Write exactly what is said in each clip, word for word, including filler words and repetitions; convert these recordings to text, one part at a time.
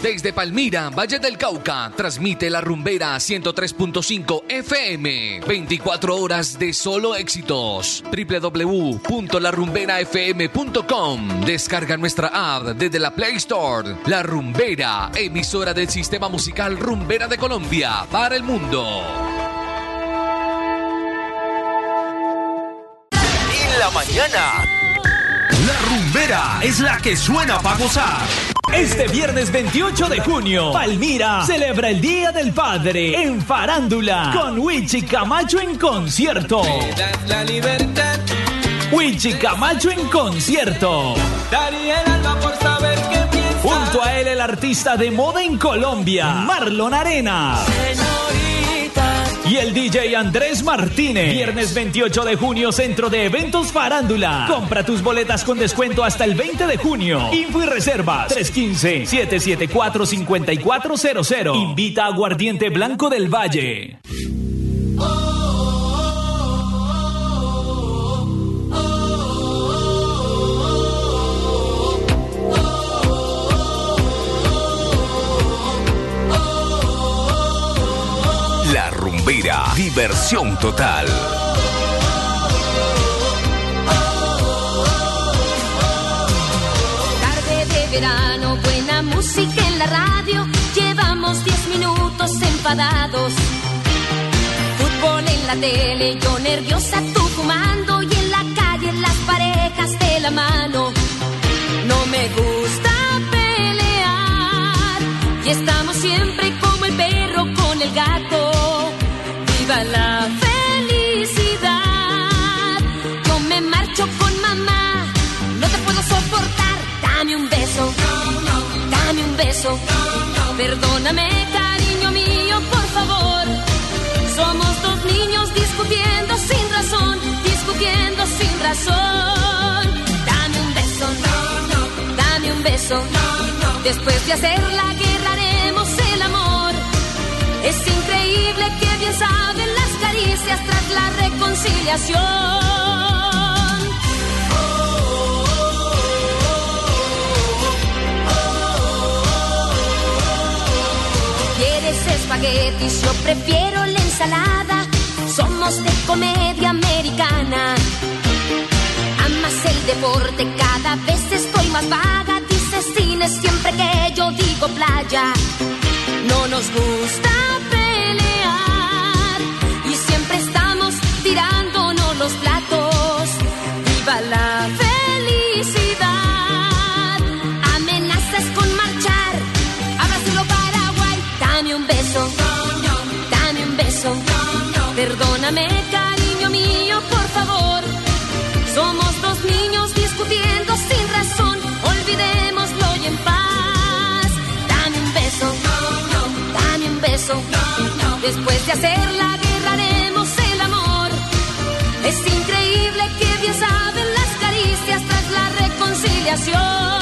Desde Palmira, Valle del Cauca, transmite La Rumbera ciento tres punto cinco F M. veinticuatro horas de solo éxitos. doble u doble u doble u punto la rumbera f m punto com. Descarga nuestra app desde la Play Store. La Rumbera, emisora del sistema musical Rumbera de Colombia para el mundo. En la mañana, La Rumbera es la que suena para gozar. Este viernes veintiocho de junio, Palmira celebra el Día del Padre en Farándula con Wichi Camacho en concierto. Me das la libertad. Wichi Camacho en concierto. Daría el alma por saber qué piensas. Junto a él el artista de moda en Colombia, Marlon Arena. Señorita. Y el D J Andrés Martínez. Viernes veintiocho de junio, Centro de Eventos Farándula. Compra tus boletas con descuento hasta el veinte de junio. Info y reservas tres uno cinco, siete siete cuatro, cinco cuatro cero cero. Invita a Aguardiente Blanco del Valle. La Rumbera, diversión total. Tarde de verano, buena música en la radio. Llevamos diez minutos enfadados. Fútbol en la tele, yo nerviosa, tú fumando. Y en la calle las parejas de la mano. No me gusta pelear. Y estamos siempre como el perro con el gato. Viva la felicidad. Yo me marcho con mamá. No te puedo soportar. Dame un beso. Dame un beso. Perdóname, cariño mío, por favor. Somos dos niños discutiendo sin razón. Discutiendo sin razón. Dame un beso. Dame un beso. Después de hacer la guerra haremos el amor. Es increíble que bien saben las caricias tras la reconciliación. ¿Quieres espaguetis? Yo prefiero la ensalada. Somos de comedia americana. Amas el deporte, cada vez estoy más vaga. Dices cine siempre que yo digo playa. No nos gusta pelear y siempre estamos tirándonos los platos. ¡Viva la felicidad! Amenazas con marchar a Brasil o Paraguay. Dame un beso, dame un beso. Perdóname, cariño mío, por favor. Somos dos niños discutiendo sin razón. Olvidémoslo y en paz. Dame un beso. Dame un beso. Después de hacer la guerra haremos el amor. Es increíble que bien saben las caricias tras la reconciliación.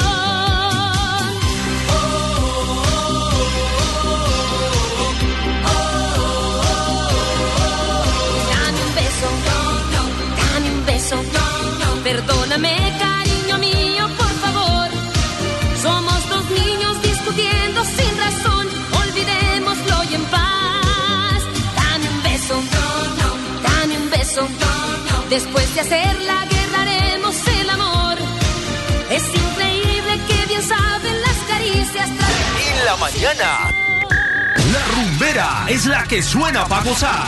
Dame un beso. Dame un beso. Perdóname, cariño mío, por favor. Somos dos niños discutiendo sin razón. Olvidémoslo y en paz. Dame un beso. Dame un beso. Después de hacer la guerra haremos el amor. Es increíble que bien saben las caricias. En la mañana, La Rumbera es la que suena para gozar.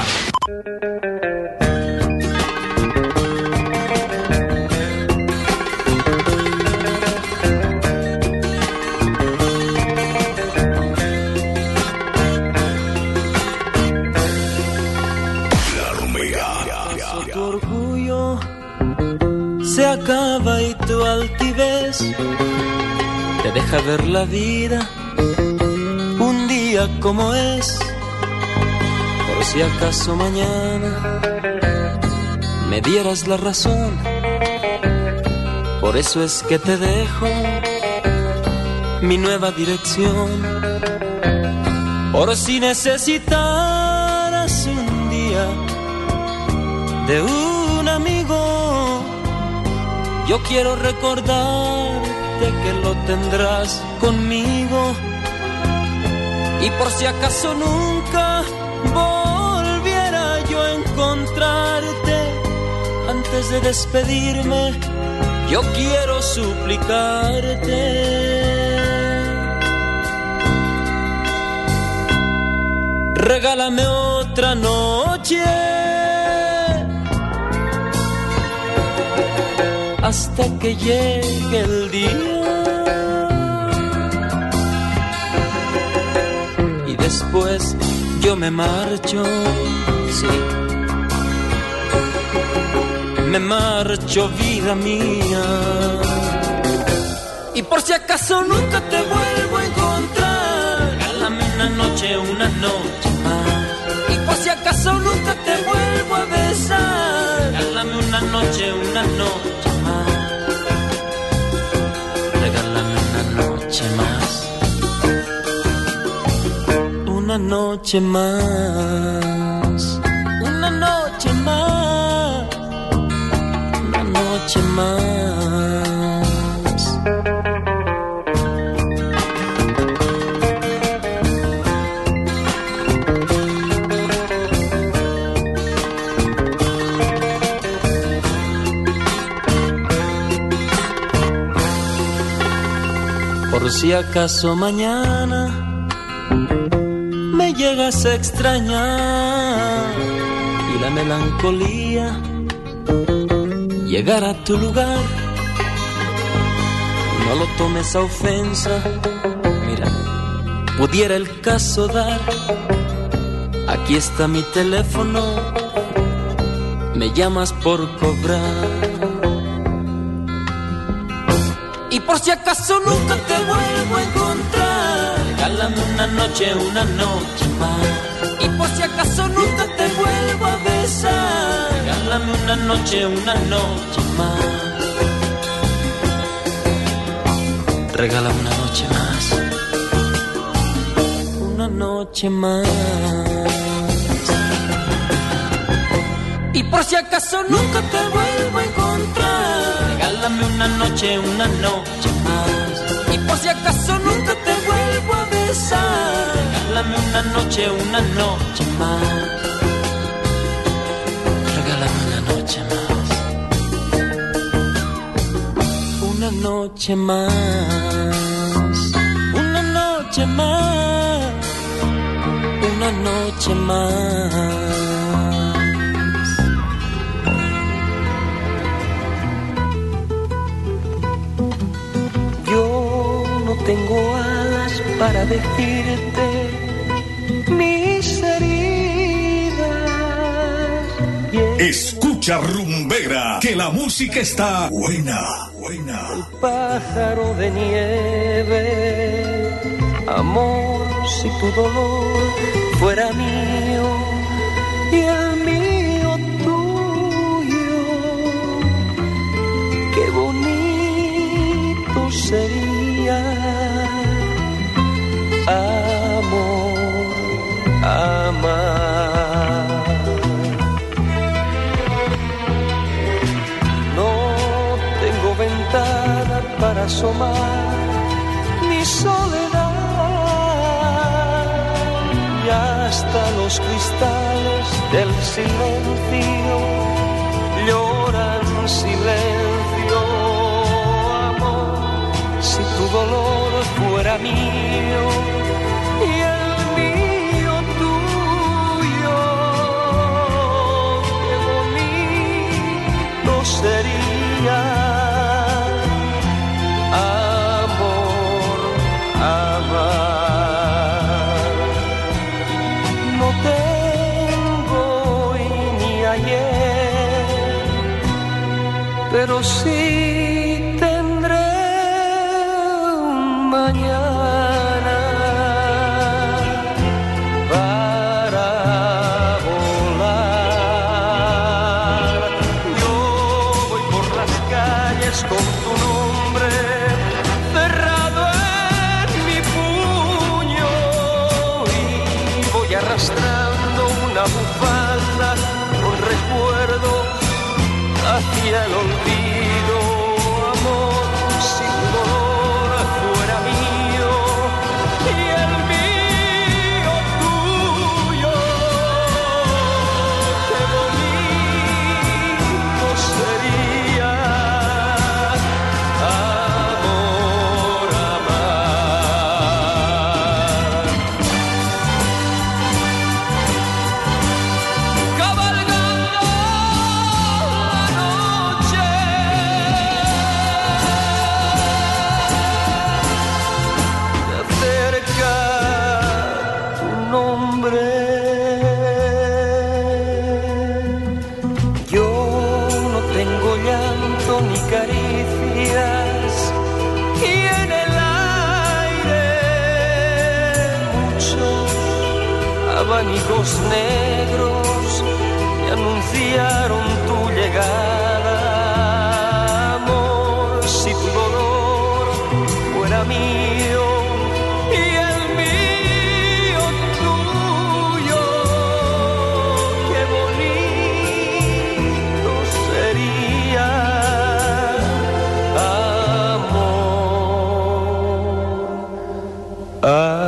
Se acaba y tu altivez te deja ver la vida un día como es. Por si acaso mañana me dieras la razón, por eso es que te dejo mi nueva dirección. Por si necesitaras un día de un amigo, yo quiero recordarte que lo tendrás conmigo. Y por si acaso nunca volviera yo a encontrarte, antes de despedirme, yo quiero suplicarte. Regálame otra noche hasta que llegue el día, y después yo me marcho, sí, me marcho, vida mía. Y por si acaso nunca te vuelvo a encontrar, regálame una noche, una noche más. Y por si acaso nunca te vuelvo a besar, regálame una noche, una noche más. Regálame una noche más, una noche más, una noche más, una noche más. Por si acaso mañana me llegas a extrañar y la melancolía llegará a tu lugar, no lo tomes a ofensa, mira, pudiera el caso dar, aquí está mi teléfono, me llamas por cobrar. Y por si acaso nunca te vuelvo a encontrar, regálame una noche, una noche más. Y por si acaso nunca te vuelvo a besar, regálame una noche, una noche más. Regálame una noche más, una noche más. Y por si acaso nunca te vuelvo a encontrar, regálame una noche, una noche más. Y por si acaso nunca te vuelvo a besar, regálame una noche, una noche más. Regálame una noche más, una noche más, una noche más, una noche más. Tengo alas para decirte mis heridas. Yeah. Escucha Rumbera, que la música está buena, buena. El pájaro de nieve, amor, si tu dolor fuera mío y el mío tuyo, qué bonito sería. Amor, amar. No tengo ventana para asomar mi soledad, y hasta los cristales del silencio lloran silencio. Amor, si tu dolor fuera mío y el mío tuyo, qué bonito sería. Amor, amar. No tengo hoy ni ayer, pero sí tendré un mañana para volar. Yo voy por las calles con tu nombre cerrado en mi puño y voy arrastrando una bufanda con recuerdo hacia el olvido. Amor, si tu dolor fuera mío y el mío abanicos negros me anunciaron tu llegada. Amor, si tu dolor fuera mío y el mío tuyo, qué bonito sería, amor. amor.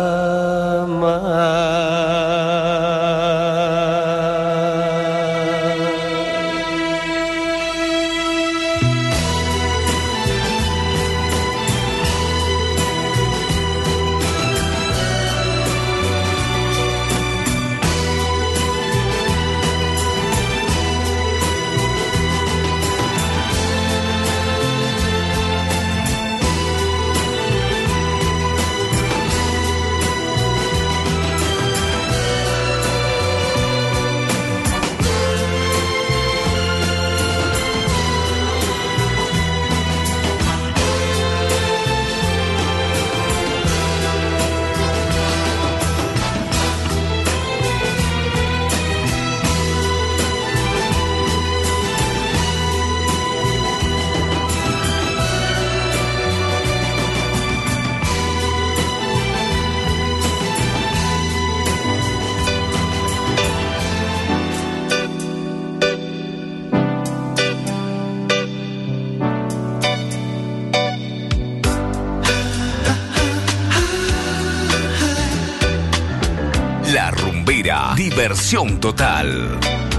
Diversión total.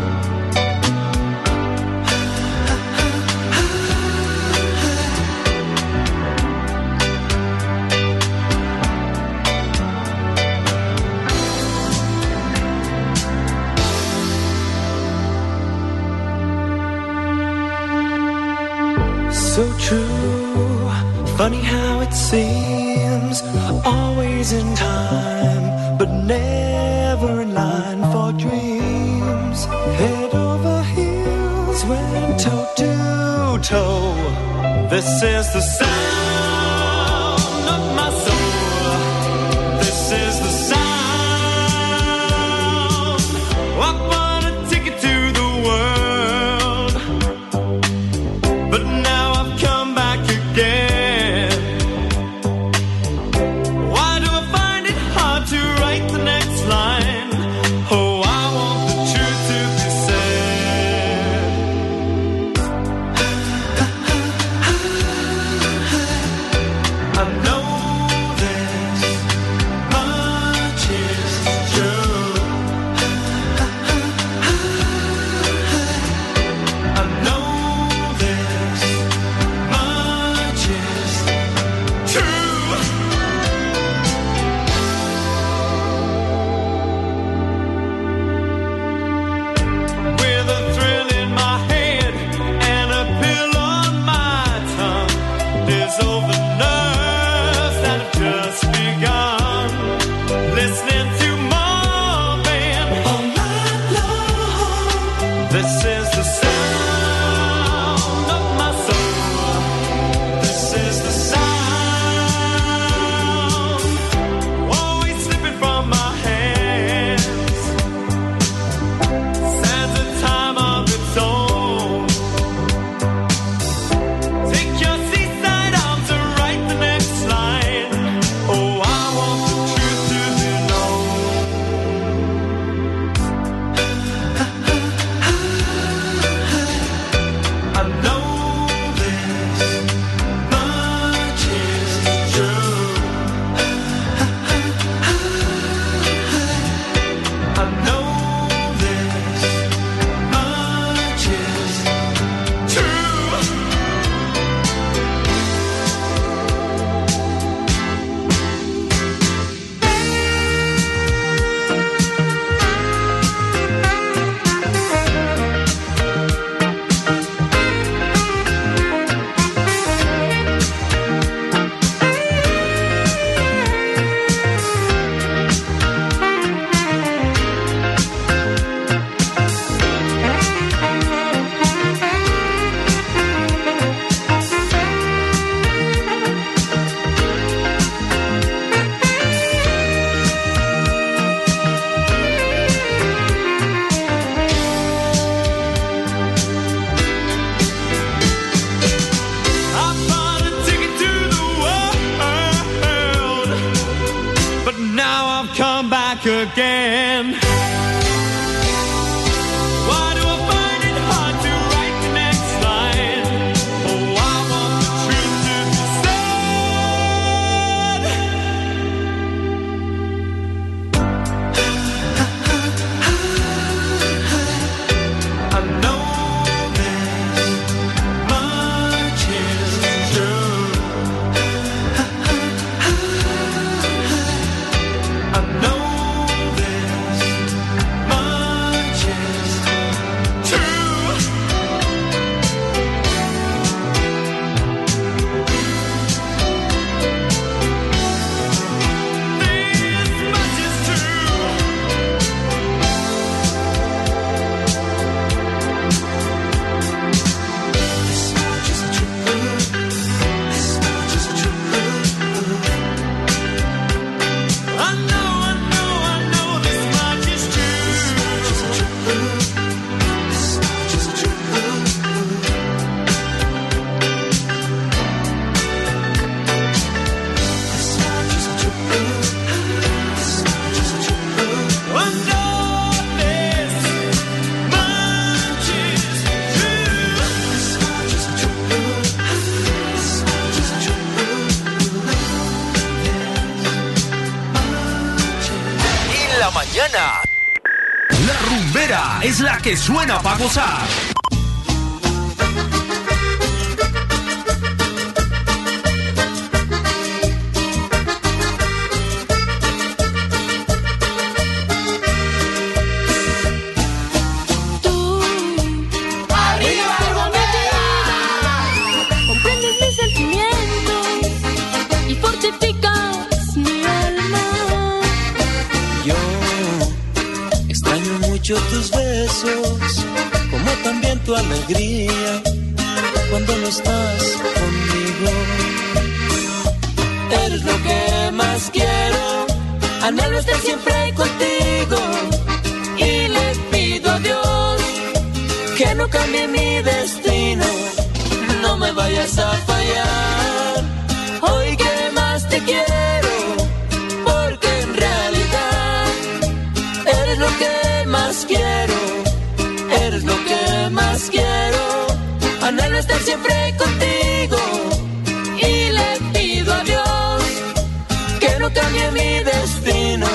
So true, funny how it seems, always in time, but never in line for dreams. Head over heels, went toe to toe. This is the sound of my soul. This is the sound. I want a ticket to the world, but now I've come back again. Why do I find it hard to write the next line? Oh, I want the truth to be said. now I've come back again. Why do I find it hard to write the next line? Oh, I want the truth to be said. I know this much is true. I know this much is true. This much is true. This much is true. This much is true. I know, I know, I know this much is true. This much is true. This much is true. This much is true. This much is true. I know this much is true. This much is true. This much is true. En la mañana, la rumbera es la que suena para gozar. Tú, arriba comprendes mis sentimientos y fortificas mi alma. Yo extraño mucho tus besos, como también tu alegría cuando no estás conmigo. Eres lo que más quiero, anhelo estar siempre contigo y le pido a Dios que no cambie mi destino, no me vayas a fallar. Hoy que más te quiero, porque en realidad eres lo que más quiero, eres lo que más quiero. Anhelo estar siempre contigo y le pido a Dios que no cambie mi destino.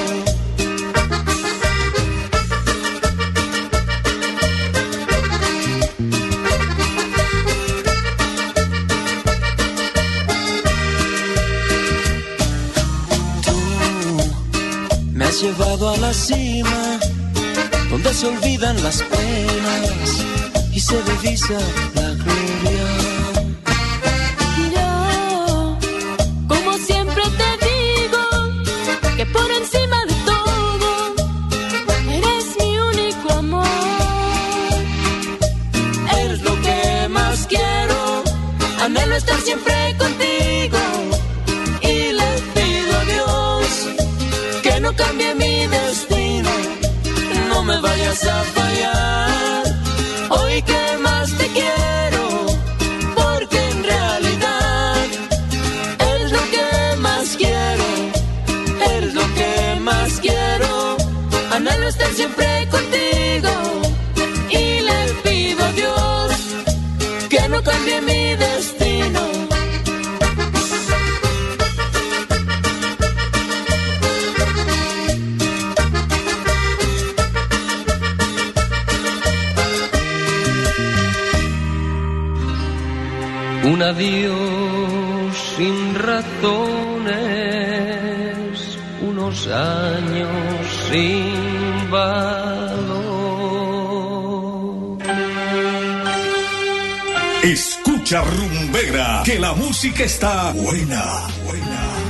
Tú me has llevado a la cima, donde se olvidan las penas y se divisa la gloria. Yo, como siempre te digo, que por encima de todo, eres mi único amor. Eres lo que más quiero, anhelo estar siempre contigo y le pido a Dios que no cambie mi destino, no me vayas a fallar. Hoy que más te quiero, porque en realidad eres lo que más quiero, eres lo que más quiero. Anhelo estar siempre contigo y le pido a Dios que no cambie mi destino. Un adiós sin razones, unos años sin valor. Escucha rumbera, que la música está buena, buena.